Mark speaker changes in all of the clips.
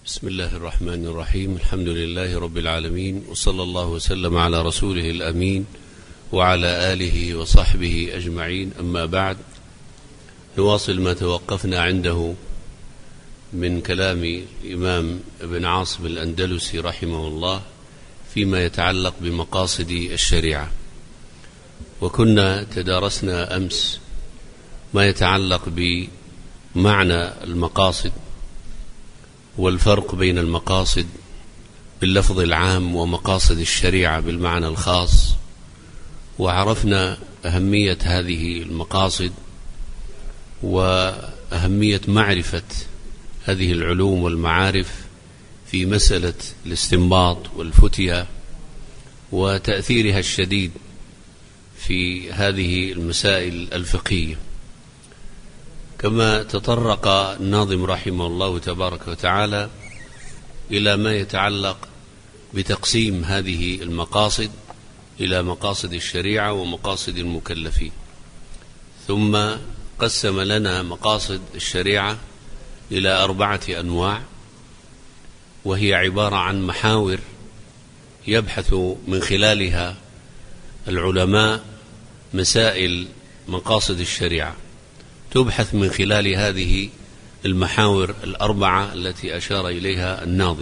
Speaker 1: بسم الله الرحمن الرحيم. الحمد لله رب العالمين، وصلى الله وسلم على رسوله الأمين وعلى آله وصحبه أجمعين. أما بعد، نواصل ما توقفنا عنده من كلام الإمام ابن عاصم الأندلسي رحمه الله فيما يتعلق بمقاصد الشريعة. وكنا تدارسنا أمس ما يتعلق بمعنى المقاصد والفرق بين المقاصد باللفظ العام ومقاصد الشريعة بالمعنى الخاص، وعرفنا أهمية هذه المقاصد وأهمية معرفة هذه العلوم والمعارف في مسألة الاستنباط والفتية وتأثيرها الشديد في هذه المسائل الفقهية. كما تطرق الناظم رحمه الله تبارك وتعالى إلى ما يتعلق بتقسيم هذه المقاصد إلى مقاصد الشريعة ومقاصد المكلفين، ثم قسم لنا مقاصد الشريعة إلى 4 أنواع، وهي عبارة عن محاور يبحث من خلالها العلماء مسائل مقاصد الشريعة، تبحث من خلال هذه المحاور 4 التي أشار إليها الناظم.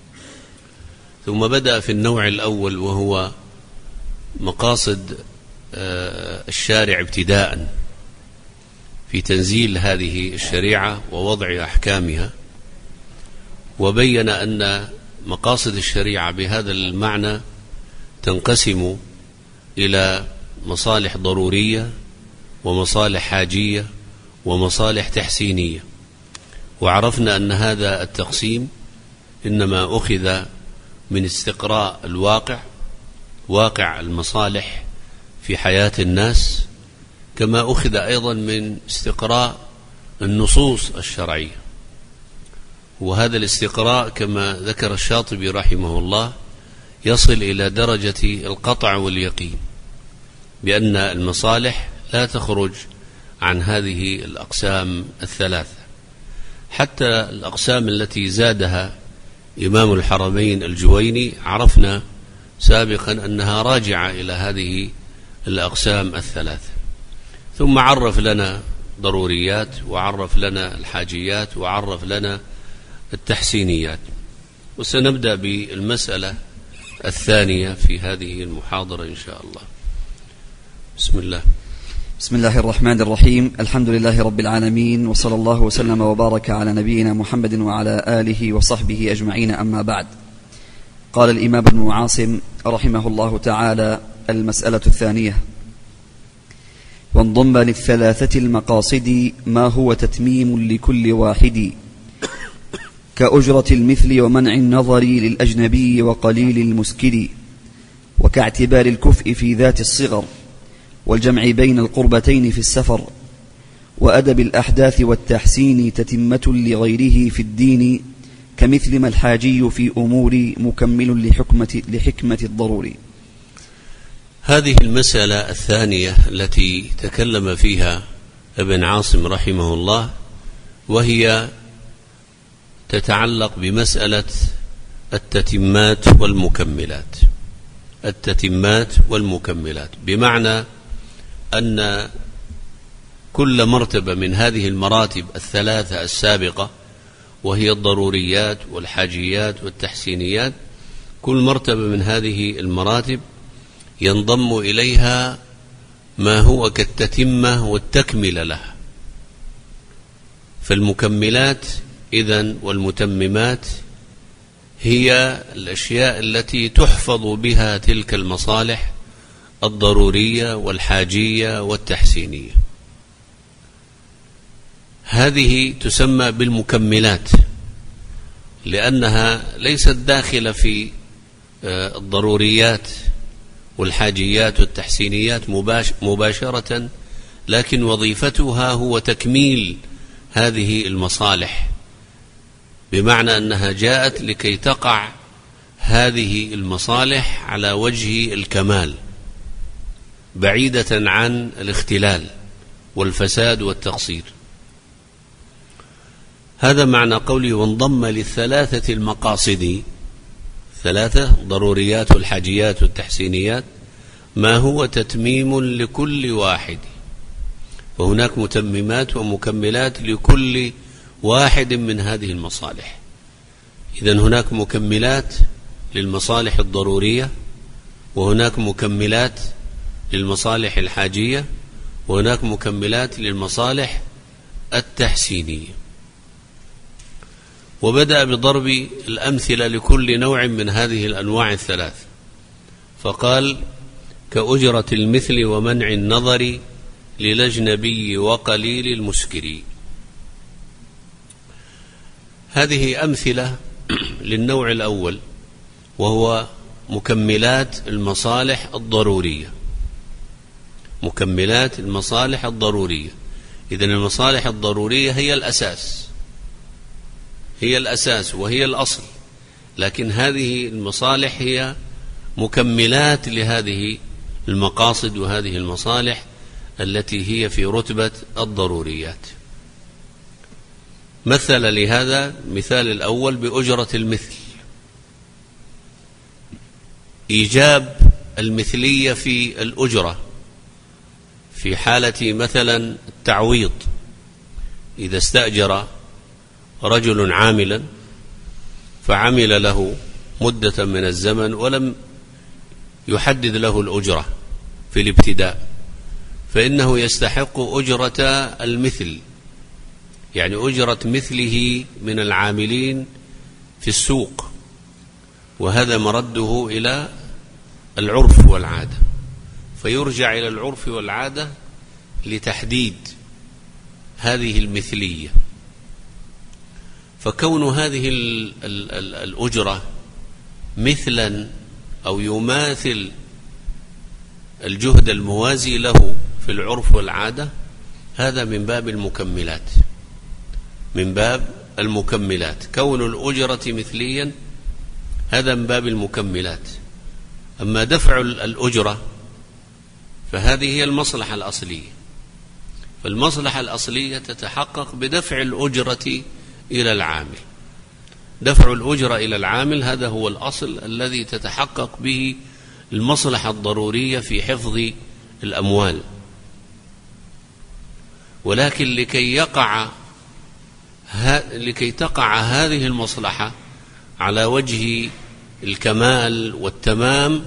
Speaker 1: ثم بدأ في النوع الأول وهو مقاصد الشارع ابتداء في تنزيل هذه الشريعة ووضع أحكامها، وبين أن مقاصد الشريعة بهذا المعنى تنقسم إلى مصالح ضرورية ومصالح حاجية ومصالح تحسينية. وعرفنا أن هذا التقسيم إنما أخذ من استقراء الواقع، واقع المصالح في حياة الناس، كما أخذ أيضا من استقراء النصوص الشرعية. وهذا الاستقراء كما ذكر الشاطبي رحمه الله يصل إلى درجة القطع واليقين بأن المصالح لا تخرج عن هذه الأقسام 3، حتى الأقسام التي زادها إمام الحرمين الجويني عرفنا سابقا أنها راجعة إلى هذه الأقسام 3. ثم عرف لنا ضروريات، وعرف لنا الحاجيات، وعرف لنا التحسينيات. وسنبدأ بالمسألة الثانية في هذه المحاضرة إن شاء الله. بسم الله.
Speaker 2: بسم الله الرحمن الرحيم. الحمد لله رب العالمين، وصلى الله وسلم وبارك على نبينا محمد وعلى آله وصحبه أجمعين. أما بعد، قال الإمام ابن عاصم رحمه الله تعالى: المسألة الثانية: وانضم لل3 المقاصد ما هو تتميم لكل واحد، كأجرة المثل ومنع النظر للأجنبي وقليل المسكر، وكاعتبار الكفء في ذات الصغر، والجمع بين القربتين في السفر، وأدب الأحداث والتحسين تتمة لغيره في الدين، كمثل ما الحاجي في أمور مكمل لحكمة الضروري.
Speaker 1: هذه المسألة الثانية التي تكلم فيها ابن عاصم رحمه الله، وهي تتعلق بمسألة التتمات والمكملات. التتمات والمكملات بمعنى أن كل مرتبة من هذه المراتب 3 السابقة، وهي الضروريات والحاجيات والتحسينيات، كل مرتبة من هذه المراتب ينضم إليها ما هو كالتتمة والتكملة لها. فالمكملات إذن والمتممات هي الأشياء التي تحفظ بها تلك المصالح الضرورية والحاجية والتحسينية. هذه تسمى بالمكملات لأنها ليست داخلة في الضروريات والحاجيات والتحسينيات مباشرة، لكن وظيفتها هو تكميل هذه المصالح، بمعنى أنها جاءت لكي تقع هذه المصالح على وجه الكمال، بعيدة عن الاختلال والفساد والتقصير. هذا معنى قوله وانضم للثلاثة المقاصد، ثلاثة ضروريات والحاجيات والتحسينيات، ما هو تتميم لكل واحد. وهناك متممات ومكملات لكل واحد من هذه المصالح. إذن هناك مكملات للمصالح الضرورية، وهناك مكملات للمصالح الحاجية، وهناك مكملات للمصالح التحسينية. وبدأ بضرب الأمثلة لكل نوع من هذه الأنواع الثلاث، فقال كأجرة المثل ومنع النظر للأجنبي وقليل المسكر. هذه أمثلة للنوع الأول، وهو مكملات المصالح الضرورية. مكملات المصالح الضرورية. إذن المصالح الضرورية هي الأساس، هي الأساس وهي الأصل، لكن هذه المصالح هي مكملات لهذه المقاصد وهذه المصالح التي هي في رتبة الضروريات. مثل لهذا مثال الأول بأجرة المثل، إيجاب المثلية في الأجرة في حالة مثلا التعويض. إذا استأجر رجل عاملا فعمل له مدة من الزمن ولم يحدد له الأجرة في الابتداء، فإنه يستحق أجرة المثل، يعني أجرة مثله من العاملين في السوق، وهذا مرده إلى العرف والعادة، فيرجع إلى العرف والعادة لتحديد هذه المثلية. فكون هذه الأجرة مثلا أو يماثل الجهد الموازي له في العرف والعادة، هذا من باب المكملات، من باب المكملات. كون الأجرة مثليا هذا من باب المكملات. أما دفع الأجرة فهذه هي المصلحة الأصلية، فالمصلحة الأصلية تتحقق بدفع الأجرة إلى العامل. دفع الأجرة إلى العامل هذا هو الأصل الذي تتحقق به المصلحة الضرورية في حفظ الأموال. ولكن لكي تقع هذه المصلحة على وجه الكمال والتمام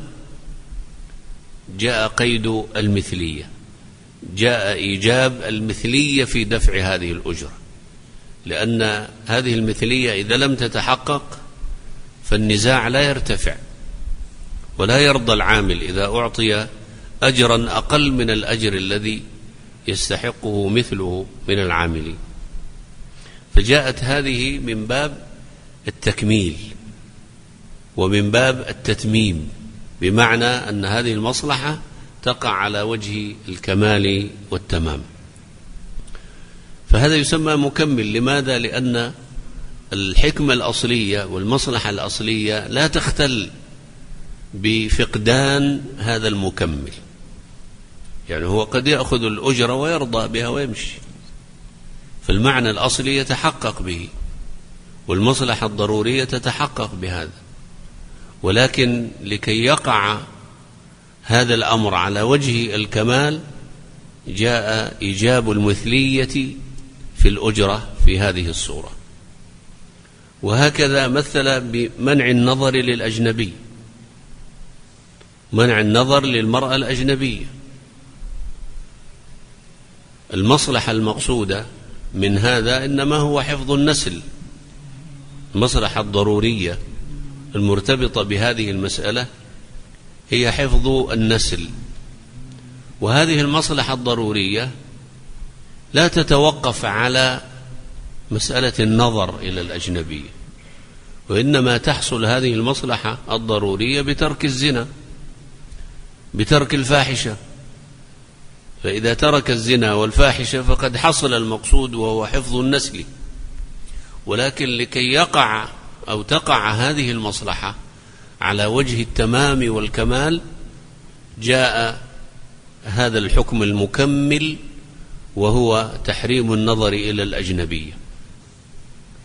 Speaker 1: جاء قيد المثلية، جاء إيجاب المثلية في دفع هذه الأجرة، لأن هذه المثلية إذا لم تتحقق فالنزاع لا يرتفع، ولا يرضى العامل إذا أعطي أجرا أقل من الأجر الذي يستحقه مثله من العاملين. فجاءت هذه من باب التكميل ومن باب التتميم، بمعنى أن هذه المصلحة تقع على وجه الكمال والتمام. فهذا يسمى مكمل. لماذا؟ لأن الحكمة الأصلية والمصلحة الأصلية لا تختل بفقدان هذا المكمل. يعني هو قد يأخذ الأجرة ويرضى بها ويمشي، فالمعنى الأصلي يتحقق به والمصلحة الضرورية تتحقق بهذا. ولكن لكي يقع هذا الأمر على وجه الكمال جاء إيجاب المثلية في الأجرة في هذه الصورة. وهكذا مثل بمنع النظر للأجنبي، منع النظر للمرأة الأجنبية. المصلحة المقصودة من هذا إنما هو حفظ النسل. المصلحة الضرورية المرتبطة بهذه المسألة هي حفظ النسل، وهذه المصلحة الضرورية لا تتوقف على مسألة النظر إلى الأجنبية، وإنما تحصل هذه المصلحة الضرورية بترك الزنا، بترك الفاحشة. فإذا ترك الزنا والفاحشة فقد حصل المقصود وهو حفظ النسل. ولكن لكي يقع أو تقع هذه المصلحة على وجه التمام والكمال جاء هذا الحكم المكمل، وهو تحريم النظر إلى الأجنبية.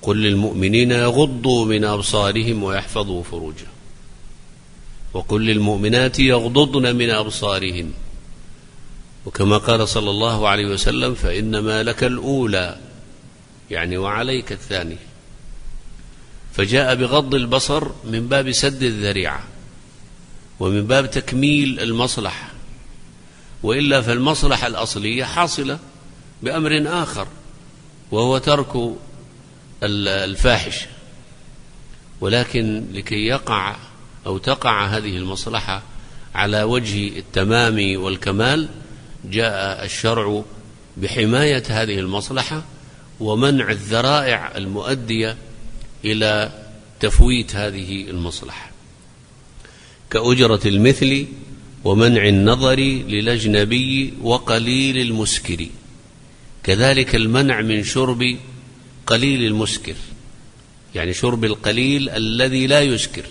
Speaker 1: قل للمؤمنين يغضوا من أبصارهم ويحفظوا فروجهم، وقل للمؤمنات يغضضن من أبصارهن، وكما قال صلى الله عليه وسلم فإنما لك الأولى، يعني وعليك الثانية. فجاء بغض البصر من باب سد الذريعة ومن باب تكميل المصلحة، وإلا فالمصلحة الأصلية حاصلة بأمر آخر وهو ترك الفاحشة، ولكن لكي يقع أو تقع هذه المصلحة على وجه التمام والكمال جاء الشرع بحماية هذه المصلحة ومنع الذرائع المؤدية إلى تفويت هذه المصلحة، كأجرة المثل ومنع النظر للأجنبي وقليل المسكر، كذلك المنع من شرب قليل المسكر، يعني شرب القليل الذي لا يسكر،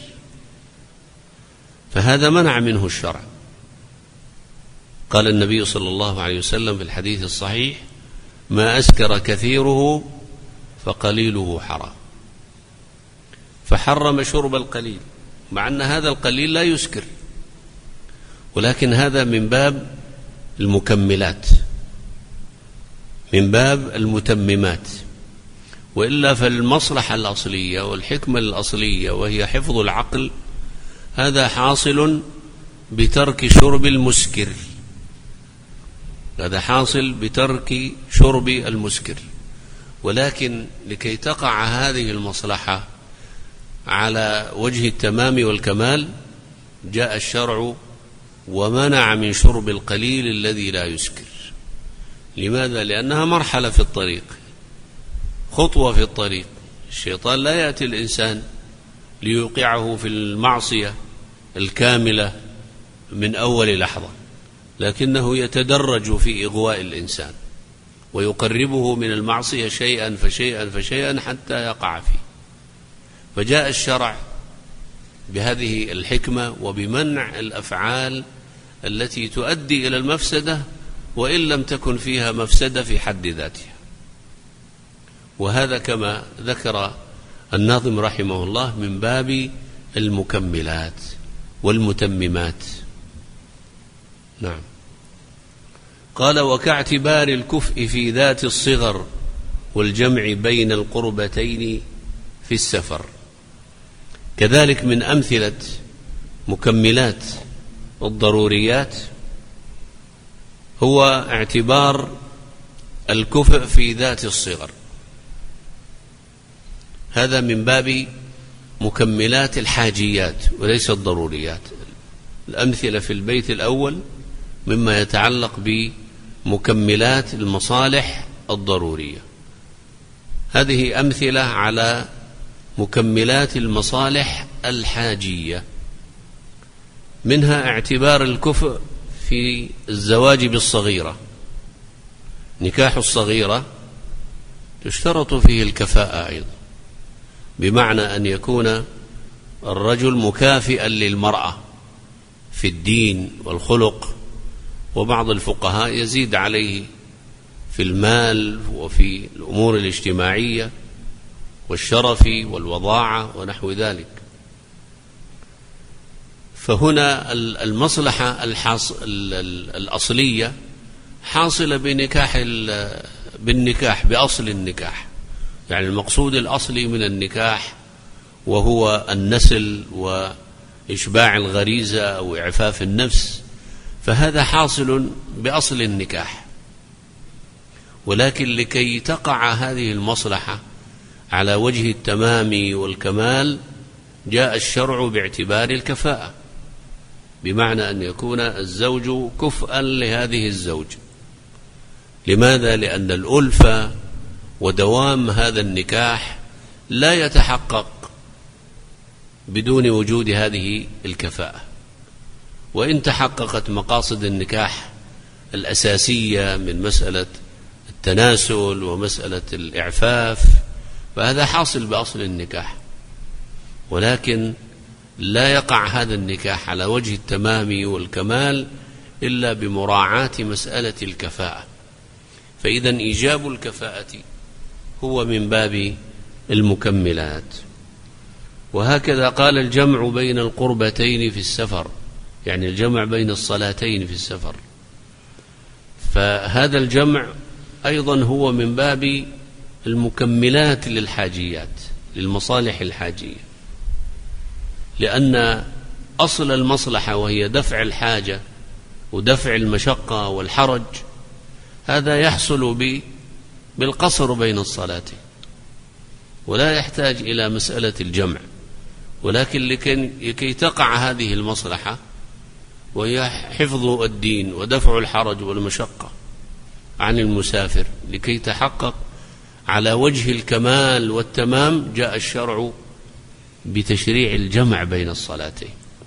Speaker 1: فهذا منع منه الشرع. قال النبي صلى الله عليه وسلم في الحديث الصحيح: ما أسكر كثيره فقليله حرام، فحرم شرب القليل، مع أن هذا القليل لا يسكر، ولكن هذا من باب المكملات، من باب المتممات، وإلا فالمصلحة الأصلية والحكمة الأصلية وهي حفظ العقل هذا حاصل بترك شرب المسكر، هذا حاصل بترك شرب المسكر، ولكن لكي تقع هذه المصلحة على وجه التمام والكمال جاء الشرع ومنع من شرب القليل الذي لا يسكر. لماذا؟ لأنها مرحلة في الطريق، خطوة في الطريق. الشيطان لا يأتي الإنسان ليوقعه في المعصية الكاملة من أول لحظة، لكنه يتدرج في إغواء الإنسان ويقربه من المعصية شيئا فشيئا فشيئا حتى يقع فيه. فجاء الشرع بهذه الحكمة وبمنع الأفعال التي تؤدي إلى المفسدة وإن لم تكن فيها مفسدة في حد ذاتها، وهذا كما ذكر الناظم رحمه الله من باب المكملات والمتممات. نعم. قال: وكاعتبار الكفء في ذات الصغر والجمع بين القربتين في السفر. كذلك من أمثلة مكملات والضروريات هو اعتبار الكفء في ذات الصغر، هذا من باب مكملات الحاجيات وليس الضروريات. الأمثلة في البيت الأول مما يتعلق بمكملات المصالح الضرورية، هذه أمثلة على مكملات المصالح الحاجية، منها اعتبار الكفء في الزواج بالصغيرة. نكاح الصغيرة تشترط فيه الكفاءة أيضا، بمعنى أن يكون الرجل مكافئا للمرأة في الدين والخلق، وبعض الفقهاء يزيد عليه في المال وفي الأمور الاجتماعية والشرف والوضاعة ونحو ذلك. فهنا المصلحة الأصلية حاصلة بالنكاح بأصل النكاح، يعني المقصود الأصلي من النكاح وهو النسل وإشباع الغريزة أو إعفاف النفس، فهذا حاصل بأصل النكاح. ولكن لكي تقع هذه المصلحة على وجه التمام والكمال جاء الشرع باعتبار الكفاءة، بمعنى أن يكون الزوج كفءا لهذه الزوج. لماذا؟ لأن الألفة ودوام هذا النكاح لا يتحقق بدون وجود هذه الكفاءة، وإن تحققت مقاصد النكاح الأساسية من مسألة التناسل ومسألة الإعفاف فهذا حاصل بأصل النكاح، ولكن لا يقع هذا النكاح على وجه التمام والكمال إلا بمراعاة مسألة الكفاءة. فإذا إيجاب الكفاءة هو من باب المكملات. وهكذا قال الجمع بين القربتين في السفر، يعني الجمع بين الصلاتين في السفر، فهذا الجمع أيضا هو من باب المكملات للحاجيات، للمصالح الحاجية، لأن أصل المصلحة وهي دفع الحاجة ودفع المشقة والحرج هذا يحصل بالقصر بين الصلاتين، ولا يحتاج إلى مسألة الجمع. ولكن لكي تقع هذه المصلحة وهي حفظ الدين ودفع الحرج والمشقة عن المسافر، لكي تحقق على وجه الكمال والتمام، جاء الشرع بتشريع الجمع بين الصلاتين.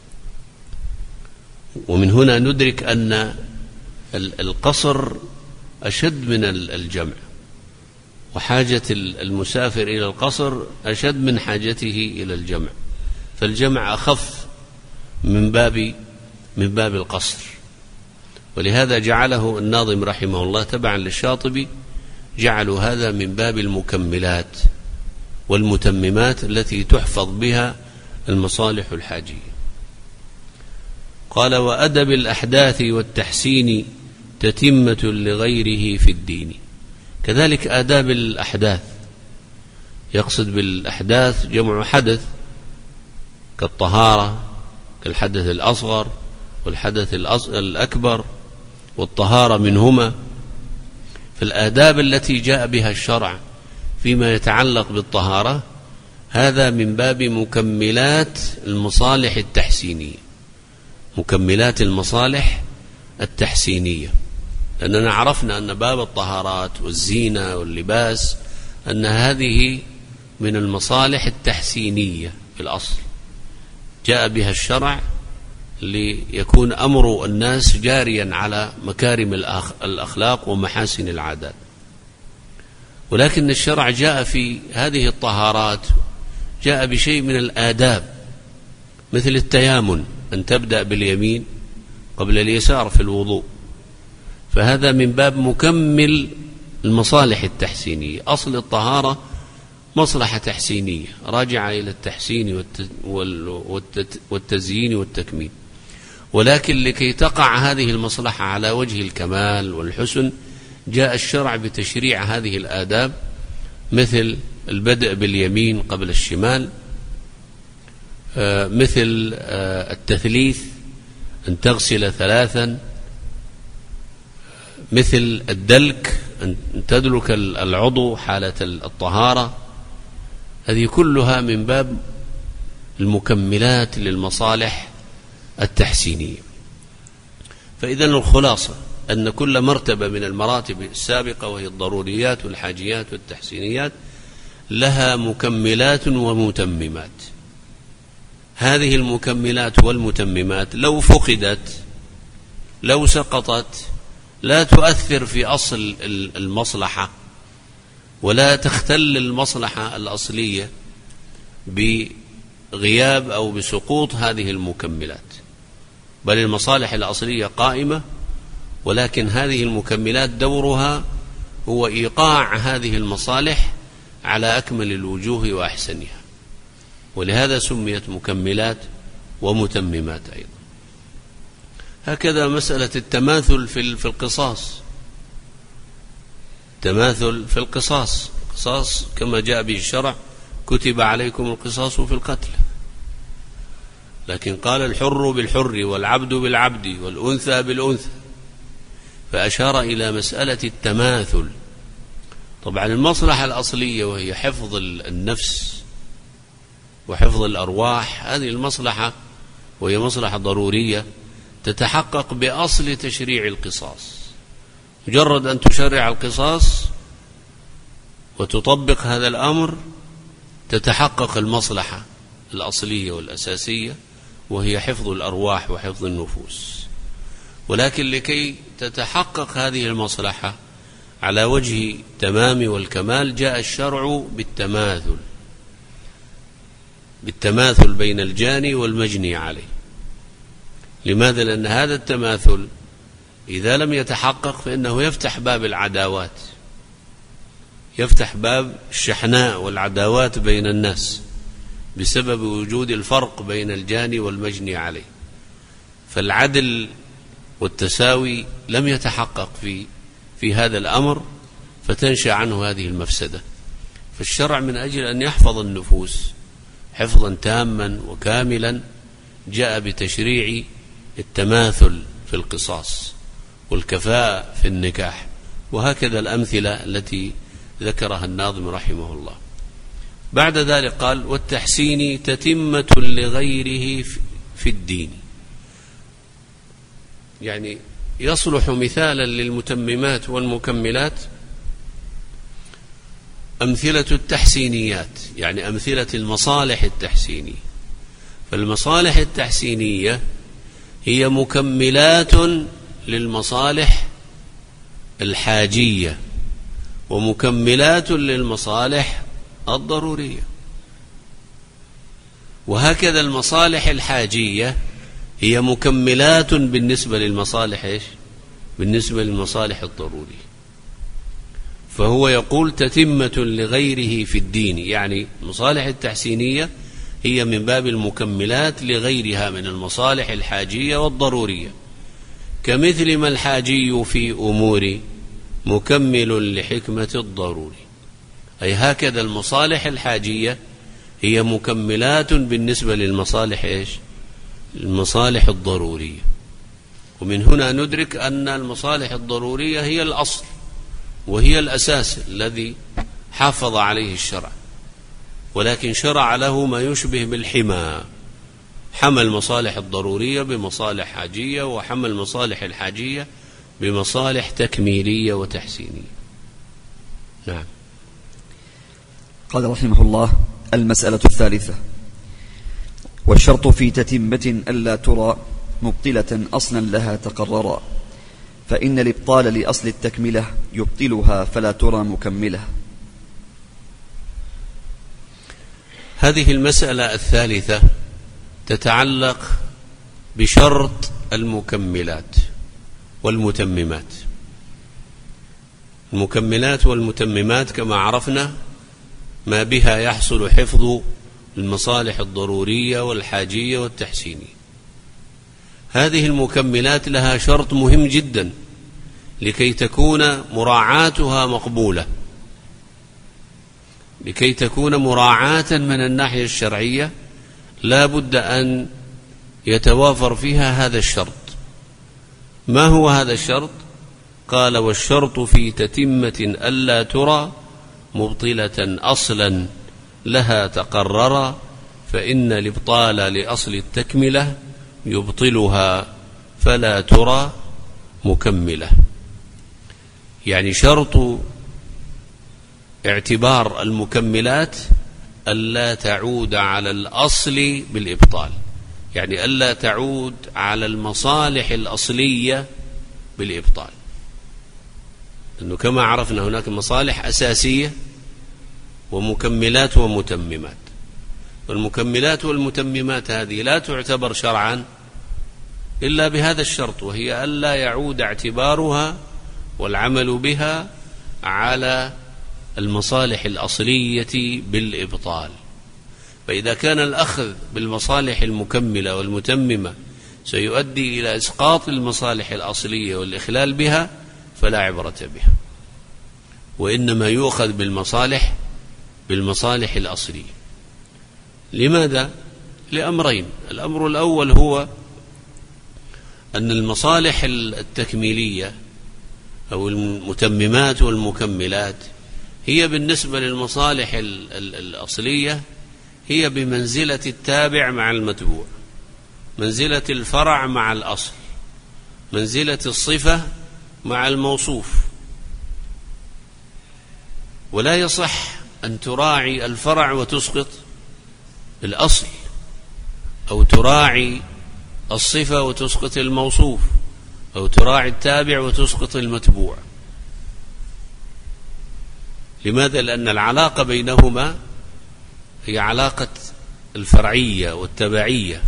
Speaker 1: ومن هنا ندرك أن القصر أشد من الجمع، وحاجة المسافر إلى القصر أشد من حاجته إلى الجمع، فالجمع أخف من باب القصر. ولهذا جعله الناظم رحمه الله تبعا للشاطبي، جعلوا هذا من باب المكملات والمتممات التي تحفظ بها المصالح الحاجية. قال: وأدب الأحداث والتحسين تتمة لغيره في الدين. كذلك آداب الأحداث، يقصد بالأحداث جمع حدث، كالطهارة، كالحدث الأصغر والحدث الأكبر، والطهارة منهما. فالآداب التي جاء بها الشرع فيما يتعلق بالطهارة هذا من باب مكملات المصالح التحسينية، مكملات المصالح التحسينية، لأننا عرفنا أن باب الطهارات والزينة واللباس أن هذه من المصالح التحسينية في الأصل، جاء بها الشرع ليكون أمر الناس جاريا على مكارم الأخلاق ومحاسن العادات. ولكن الشرع جاء في هذه الطهارات جاء بشيء من الآداب، مثل التيامن، أن تبدأ باليمين قبل اليسار في الوضوء، فهذا من باب مكمل المصالح التحسينية. أصل الطهارة مصلحة تحسينية راجعة إلى التحسين والتزيين والتكميل، ولكن لكي تقع هذه المصلحة على وجه الكمال والحسن جاء الشرع بتشريع هذه الآداب، مثل البدء باليمين قبل الشمال، مثل التثليث، أن تغسل 3، مثل الدلك، أن تدلك العضو حالة الطهارة. هذه كلها من باب المكملات للمصالح التحسينية. فإذا الخلاصة أن كل مرتبة من المراتب السابقة وهي الضروريات والحاجيات والتحسينيات لها مكملات ومتممات. هذه المكملات والمتممات لو فقدت، لو سقطت، لا تؤثر في أصل المصلحة ولا تختل المصلحة الأصلية بغياب أو بسقوط هذه المكملات، بل المصالح الأصلية قائمة، ولكن هذه المكملات دورها هو إيقاع هذه المصالح على أكمل الوجوه وأحسنها، ولهذا سميت مكملات ومتممات أيضا. هكذا مسألة التماثل في القصاص، تماثل في القصاص كما جاء به الشرع: كتب عليكم القصاص في القتل، لكن قال الحر بالحر والعبد بالعبد والأنثى بالأنثى، فأشار إلى مسألة التماثل. طبعا المصلحة الأصلية وهي حفظ النفس وحفظ الأرواح، هذه المصلحة وهي مصلحة ضرورية تتحقق بأصل تشريع القصاص. مجرد أن تشرع القصاص وتطبق هذا الأمر تتحقق المصلحة الأصلية والأساسية وهي حفظ الأرواح وحفظ النفوس. ولكن لكي تتحقق هذه المصلحة على وجه التمام والكمال جاء الشرع بالتماثل بين الجاني والمجني عليه. لماذا؟ لأن هذا التماثل إذا لم يتحقق فإنه يفتح باب العداوات، يفتح باب الشحناء والعداوات بين الناس بسبب وجود الفرق بين الجاني والمجني عليه. فالعدل والتساوي لم يتحقق في هذا الأمر، فتنشأ عنه هذه المفسدة. فالشرع من أجل أن يحفظ النفوس حفظا تاما وكاملا جاء بتشريع التماثل في القصاص والكفاءة في النكاح، وهكذا الأمثلة التي ذكرها الناظم رحمه الله. بعد ذلك قال: والتحسين تتمة لغيره في الدين. يعني يصلح مثالا للمتممات والمكملات أمثلة التحسينيات، يعني أمثلة المصالح التحسينية. فالمصالح التحسينية هي مكملات للمصالح الحاجية ومكملات للمصالح الضرورية، وهكذا المصالح الحاجية هي مكملات بالنسبة للمصالح بالنسبة للمصالح الضرورية. فهو يقول تتمة لغيره في الدين، يعني المصالح التحسينية هي من باب المكملات لغيرها من المصالح الحاجية والضرورية، كمثل ما الحاجي في أمور مكمل لحكمة الضروري. أي هكذا المصالح الحاجية هي مكملات بالنسبة للمصالح المصالح الضرورية. ومن هنا ندرك أن المصالح الضرورية هي الأصل وهي الأساس الذي حافظ عليه الشرع، ولكن شرع له ما يشبه بالحمى، حمى المصالح الضرورية بمصالح حاجية، وحمى المصالح الحاجية بمصالح تكميلية وتحسينية. نعم.
Speaker 2: قال رحمه الله: المسألة الثالثة: والشرط في تتمة ألا ترى مبطلة أصلا لها تقررا، فإن الإبطال لأصل التكملة يبطلها فلا ترى مكملة.
Speaker 1: هذه المسألة الثالثة تتعلق بشرط المكملات والمتممات. المكملات والمتممات كما عرفنا ما بها يحصل حفظ المصالح الضرورية والحاجية والتحسينية. هذه المكملات لها شرط مهم جدا لكي تكون مراعاتها مقبولة، لكي تكون مراعاة من الناحية الشرعية لا بد أن يتوافر فيها هذا الشرط. ما هو هذا الشرط؟ قال: والشرط في تتمة ألا ترى مبطلة أصلا لها تقررا، فإن الإبطال لأصل التكملة يبطلها فلا ترى مكملة. يعني شرط اعتبار المكملات ألا تعود على الأصل بالإبطال، يعني ألا تعود على المصالح الأصلية بالإبطال. لأنه كما عرفنا هناك مصالح أساسية ومكملات ومتممات، والمكملات والمتممات هذه لا تعتبر شرعا إلا بهذا الشرط، وهي ألا يعود اعتبارها والعمل بها على المصالح الأصلية بالإبطال. فإذا كان الأخذ بالمصالح المكملة والمتممة سيؤدي إلى إسقاط المصالح الأصلية والإخلال بها فلا عبرة بها، وإنما يؤخذ بالمصالح الأصلية. لماذا؟ لأمرين. الأمر الأول هو أن المصالح التكميلية أو المتممات والمكملات هي بالنسبة للمصالح الأصلية هي بمنزلة التابع مع المتبوع، منزلة الفرع مع الأصل، منزلة الصفة مع الموصوف. ولا يصح أن تراعي الفرع وتسقط الأصل، أو تراعي الصفة وتسقط الموصوف، أو تراعي التابع وتسقط المتبوع. لماذا؟ لأن العلاقة بينهما هي علاقة الفرعية والتبعية،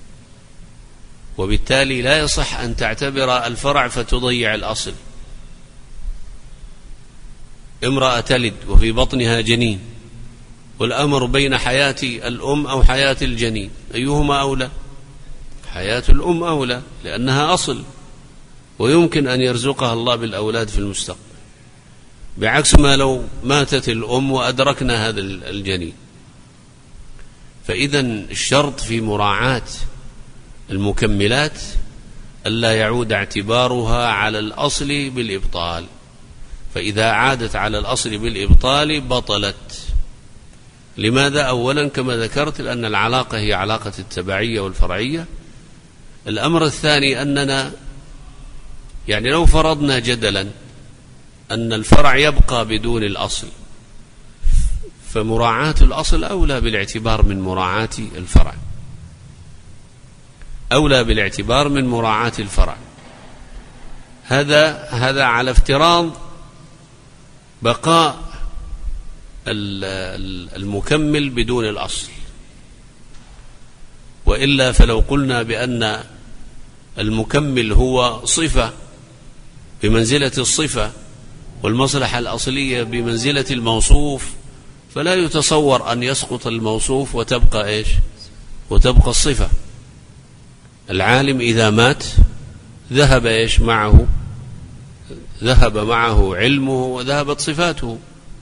Speaker 1: وبالتالي لا يصح أن تعتبر الفرع فتضيع الأصل. امرأة تلد وفي بطنها جنين، والأمر بين حياة الأم أو حياة الجنين، أيهما أولى؟ حياة الأم أولى، لأنها أصل ويمكن أن يرزقها الله بالأولاد في المستقبل، بعكس ما لو ماتت الأم وأدركنا هذا الجنين. فإذا الشرط في مراعاة المكملات ألا يعود اعتبارها على الأصل بالإبطال، فإذا عادت على الأصل بالإبطال بطلت. لماذا؟ أولا كما ذكرت لأن العلاقة هي علاقة التبعية والفرعية. الأمر الثاني أننا يعني لو فرضنا جدلا أن الفرع يبقى بدون الأصل، فمراعاة الأصل أولى بالاعتبار من مراعاة الفرع، أولى بالاعتبار من مراعاة الفرع. هذا على افتراض بقاء المكمل بدون الأصل. وإلا فلو قلنا بأن المكمل هو صفة بمنزلة الصفة والمصلحة الأصلية بمنزلة الموصوف، فلا يتصور أن يسقط الموصوف وتبقى إيش؟ وتبقى الصفة. العالم إذا مات ذهب إيش معه؟ ذهب معه علمه وذهبت صفاته.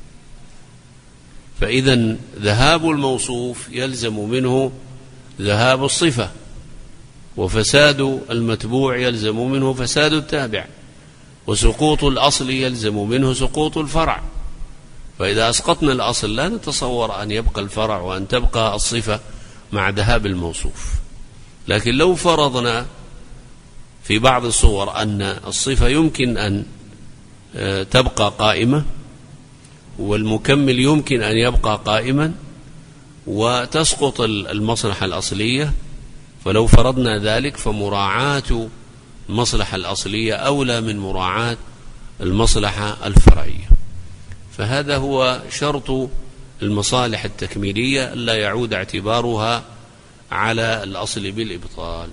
Speaker 1: فإذا ذهاب الموصوف يلزم منه ذهاب الصفة، وفساد المتبوع يلزم منه فساد التابع، وسقوط الأصل يلزم منه سقوط الفرع. فإذا أسقطنا الأصل لا نتصور أن يبقى الفرع وأن تبقى الصفة مع ذهاب الموصوف. لكن لو فرضنا في بعض الصور أن الصفة يمكن أن تبقى قائمة والمكمل يمكن أن يبقى قائما وتسقط المصلحة الأصلية، فلو فرضنا ذلك فمراعاة المصلحة الأصلية أولى من مراعاة المصلحة الفرعية. فهذا هو شرط المصالح التكميلية، لا يعود اعتبارها على الأصل بالإبطال.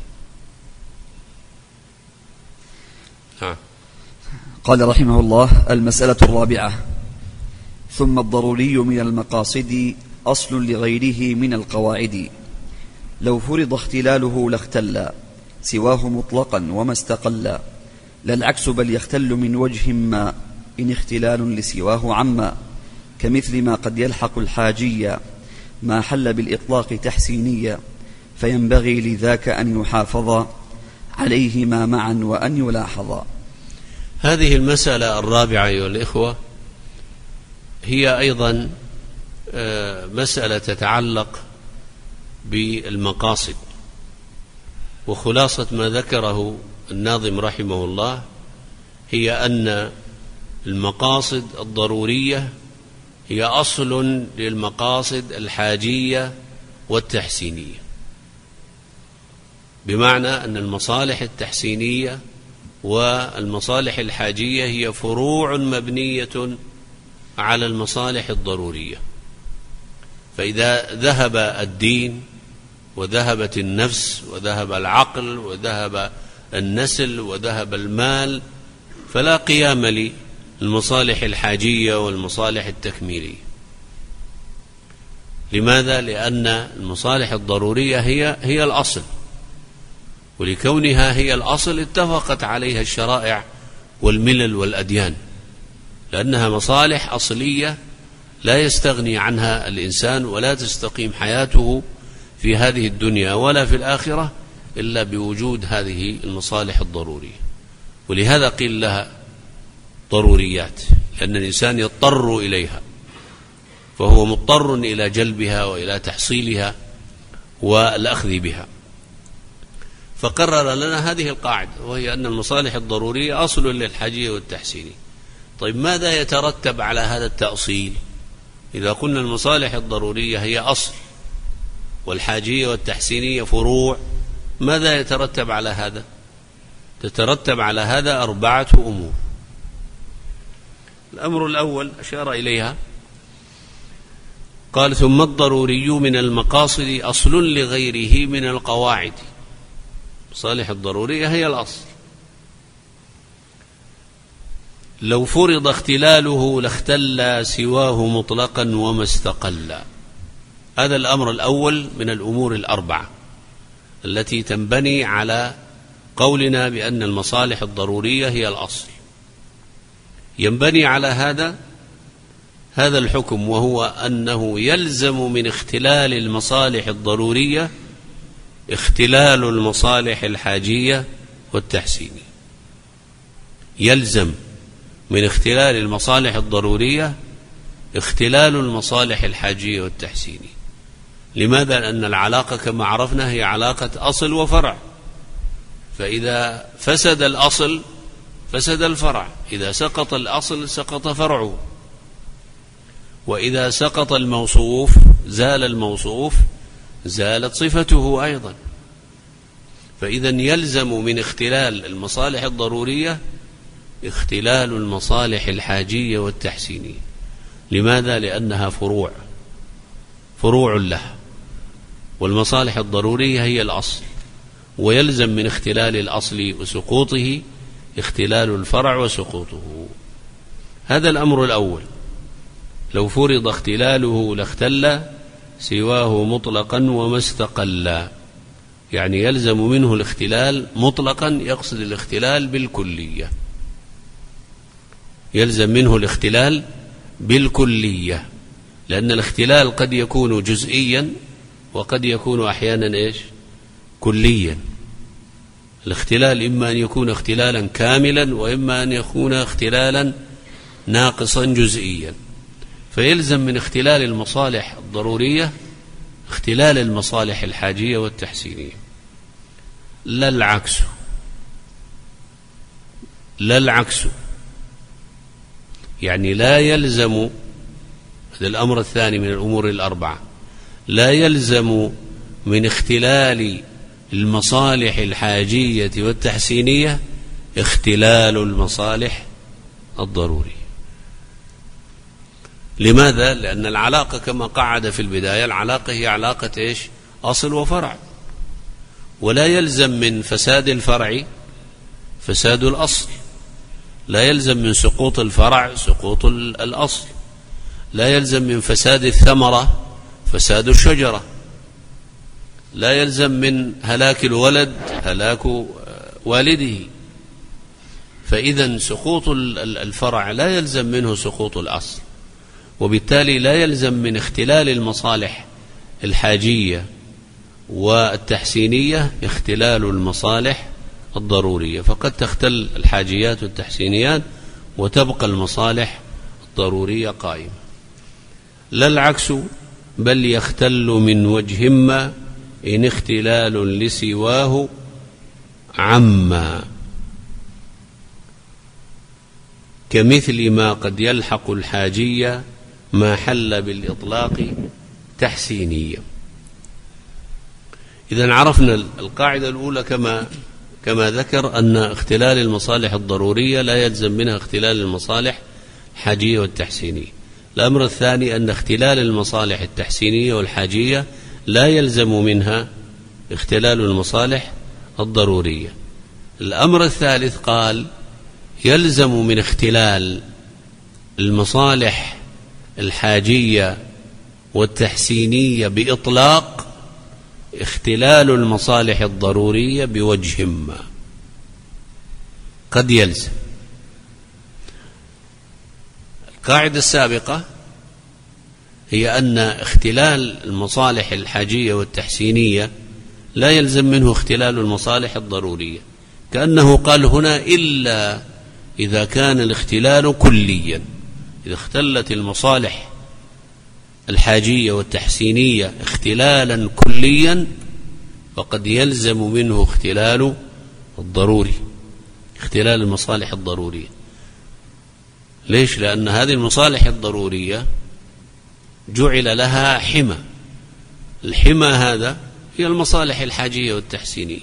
Speaker 2: قال رحمه الله: المسألة الرابعة: ثم الضروري من المقاصد أصل لغيره من القواعد، لو فرض اختلاله لاختل سواه مطلقا وما استقل، لا العكس بل يختل من وجه ما إن اختلال لسواه عما، كمثل ما قد يلحق الحاجية ما حل بالإطلاق تحسينيا، فينبغي لذاك أن يحافظ عليهما معا وأن يلاحظا.
Speaker 1: هذه المسألة الرابعة أيها الإخوة هي أيضا مسألة تتعلق بالمقاصد، وخلاصة ما ذكره الناظم رحمه الله هي أن المقاصد الضرورية هي أصل للمقاصد الحاجية والتحسينية، بمعنى أن المصالح التحسينية والمصالح الحاجية هي فروع مبنية على المصالح الضرورية. فإذا ذهب الدين وذهبت النفس وذهب العقل وذهب النسل وذهب المال فلا قيام للمصالح الحاجية والمصالح التكميلية. لماذا؟ لأن المصالح الضرورية هي الأصل، ولكونها هي الأصل اتفقت عليها الشرائع والملل والأديان، لأنها مصالح أصلية لا يستغني عنها الإنسان ولا تستقيم حياته في هذه الدنيا ولا في الآخرة إلا بوجود هذه المصالح الضرورية. ولهذا قيل لها ضروريات، لأن الإنسان يضطر إليها، فهو مضطر إلى جلبها وإلى تحصيلها والأخذ بها. فقرر لنا هذه القاعدة، وهي أن المصالح الضرورية أصل للحاجية والتحسينية. طيب ماذا يترتب على هذا التأصيل؟ إذا قلنا المصالح الضرورية هي أصل والحاجية والتحسينية فروع، ماذا يترتب على هذا؟ تترتب على هذا 4 أمور. الأمر الأول أشار إليها، قال: ثم الضروري من المقاصد أصل لغيره من القواعد. المصالح الضرورية هي الأصل، لو فرض اختلاله لاختل سواه مطلقا وما استقل. هذا الأمر الأول من الأمور الأربعة التي تنبني على قولنا بأن المصالح الضرورية هي الأصل. ينبني على هذا الحكم، وهو أنه يلزم من اختلال المصالح الضرورية اختلال المصالح الحاجية والتحسينية. يلزم من اختلال المصالح الضرورية اختلال المصالح الحاجية والتحسينية. لماذا؟ لأن العلاقة كما عرفنا هي علاقة أصل وفرع، فإذا فسد الأصل فسد الفرع، إذا سقط الأصل سقط فرعه، وإذا سقط الموصوف زال الموصوف زالت صفته أيضا. فإذا يلزم من اختلال المصالح الضرورية اختلال المصالح الحاجية والتحسينية. لماذا؟ لأنها فروع لها، والمصالح الضرورية هي الأصل، ويلزم من اختلال الأصل وسقوطه اختلال الفرع وسقوطه. هذا الأمر الأول. لو فرض اختلاله لاختل سواه مطلقا وما استقل، يعني يلزم منه الاختلال مطلقا، يقصد الاختلال بالكلية، يلزم منه الاختلال بالكلية، لأن الاختلال قد يكون جزئيا وقد يكون أحيانا كليا. الاختلال إما أن يكون اختلالا كاملا وإما أن يكون اختلالا ناقصا جزئيا. فيلزم من اختلال المصالح الضرورية اختلال المصالح الحاجية والتحسينية، لا العكس. يعني لا يلزم، هذا الأمر الثاني من الأمور الأربعة، لا يلزم من اختلال المصالح الحاجية والتحسينية اختلال المصالح الضرورية. لماذا؟ لأن العلاقة كما قعد في البداية، العلاقة هي علاقة أصل وفرع، ولا يلزم من فساد الفرع فساد الأصل، لا يلزم من سقوط الفرع سقوط الأصل، لا يلزم من فساد الثمرة فساد الشجرة، لا يلزم من هلاك الولد هلاك والده. فإذا سقوط الفرع لا يلزم منه سقوط الأصل، وبالتالي لا يلزم من اختلال المصالح الحاجية والتحسينية اختلال المصالح الضرورية، فقد تختل الحاجيات والتحسينيات وتبقى المصالح الضرورية قائمة. لا العكس، بل يختل من وجه ما إن اختلال لسواه عما، كمثل ما قد يلحق الحاجية ما حل بالإطلاق تحسينيا. إذن عرفنا القاعدة الأولى كما ذكر أن اختلال المصالح الضرورية لا يلزم منها اختلال المصالح الحاجية والتحسينية. الأمر الثاني أن اختلال المصالح التحسينية والحاجية لا يلزم منها اختلال المصالح الضرورية. الأمر الثالث قال يلزم من اختلال المصالح الحاجية والتحسينية بإطلاق اختلال المصالح الضرورية بوجه ما، قد يلزم. القاعدة السابقة هي أن اختلال المصالح الحاجية والتحسينية لا يلزم منه اختلال المصالح الضرورية، كأنه قال هنا إلا إذا كان الاختلال كليا، إذا اختلت المصالح الحاجية والتحسينية اختلالا كليا فقد يلزم منه اختلال الضروري، اختلال المصالح الضرورية. ليش؟ لأن هذه المصالح الضرورية جعل لها حمى، الحمى هذا هي المصالح الحاجية والتحسينية،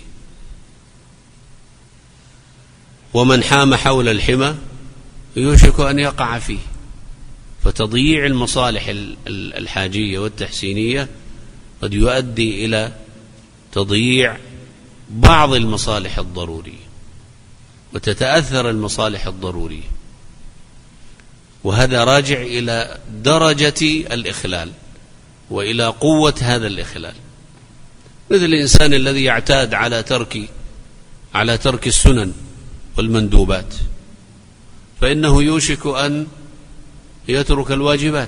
Speaker 1: ومن حام حول الحمى يوشك أن يقع فيه. فتضييع المصالح الحاجية والتحسينية قد يؤدي إلى تضييع بعض المصالح الضرورية، وتتأثر المصالح الضرورية. وهذا راجع إلى درجة الإخلال وإلى قوة هذا الإخلال. مثل الإنسان الذي يعتاد على ترك السنن والمندوبات، فإنه يوشك أن يترك الواجبات.